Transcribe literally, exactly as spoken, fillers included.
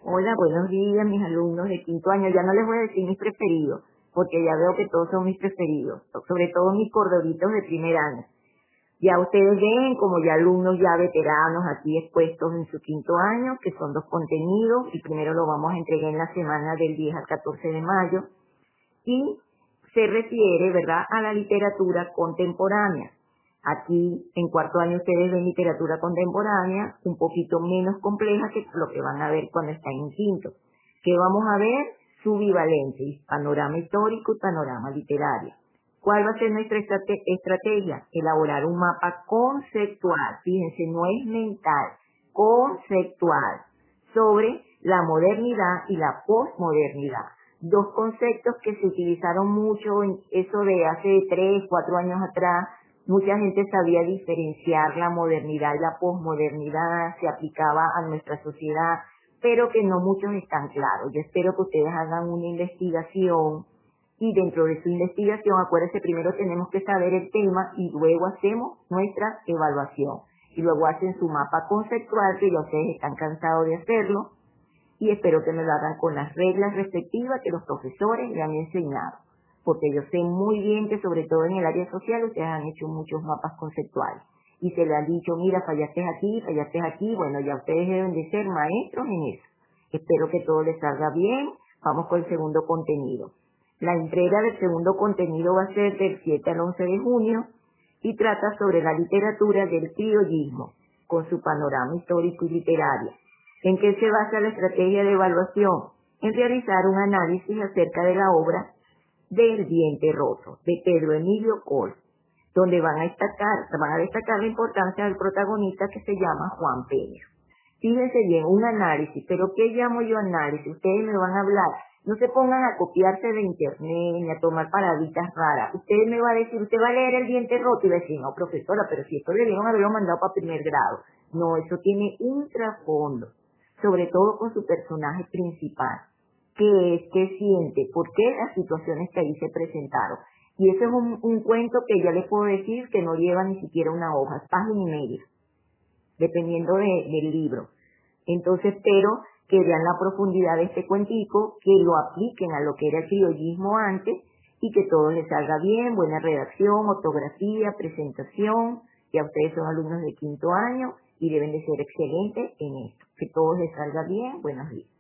Hola, buenos días, mis alumnos de quinto año. Ya no les voy a decir mis preferidos, porque ya veo que todos son mis preferidos, sobre todo mis cordoritos de primer año. Ya ustedes ven como ya alumnos ya veteranos aquí expuestos en su quinto año, que son dos contenidos, y primero lo vamos a entregar en la semana del diez al catorce de mayo, y se refiere, ¿verdad?, a la literatura contemporánea. Aquí en cuarto año ustedes ven literatura contemporánea un poquito menos compleja que lo que van a ver cuando están en quinto. ¿Qué vamos a ver? Su bivalencia, panorama histórico y panorama literario. ¿Cuál va a ser nuestra estrate- estrategia? Elaborar un mapa conceptual, fíjense, no es mental, conceptual, sobre la modernidad y la posmodernidad. Dos conceptos que se utilizaron mucho en eso de hace tres, cuatro años atrás. Mucha gente sabía diferenciar la modernidad y la posmodernidad, se aplicaba a nuestra sociedad, pero que no muchos están claros. Yo espero que ustedes hagan una investigación y dentro de su investigación, acuérdense, primero tenemos que saber el tema y luego hacemos nuestra evaluación. Y luego hacen su mapa conceptual, que ya ustedes están cansados de hacerlo, y espero que me lo hagan con las reglas respectivas que los profesores le han enseñado, porque yo sé muy bien que sobre todo en el área social ustedes han hecho muchos mapas conceptuales y se le han dicho, mira, fallaste aquí, fallaste aquí. Bueno, ya ustedes deben de ser maestros en eso. Espero que todo les salga bien. Vamos con el segundo contenido. La entrega del segundo contenido va a ser del siete al once de junio y trata sobre la literatura del criollismo con su panorama histórico y literario. ¿En qué se basa la estrategia de evaluación? En realizar un análisis acerca de la obra del diente roto, de Pedro Emilio Col, donde van a destacar, van a destacar la importancia del protagonista que se llama Juan Peña. Fíjense bien, un análisis, pero ¿qué llamo yo análisis? Ustedes me van a hablar, no se pongan a copiarse de internet ni a tomar paraditas raras. Ustedes me va a decir, usted va a leer el diente roto y va a decir, no, profesora, pero si esto le debieron haberlo mandado para primer grado. No, eso tiene un trasfondo, sobre todo con su personaje principal. ¿Qué es? ¿Qué siente? ¿Por qué las situaciones que ahí se presentaron? Y ese es un, un cuento que ya les puedo decir que no lleva ni siquiera una hoja, es página y media, dependiendo de, del libro. Entonces espero que vean la profundidad de este cuentico, que lo apliquen a lo que era el criollismo antes y que todo les salga bien, buena redacción, ortografía, presentación. Ya ustedes son alumnos de quinto año y deben de ser excelentes en esto. Que todo les salga bien. Buenos días.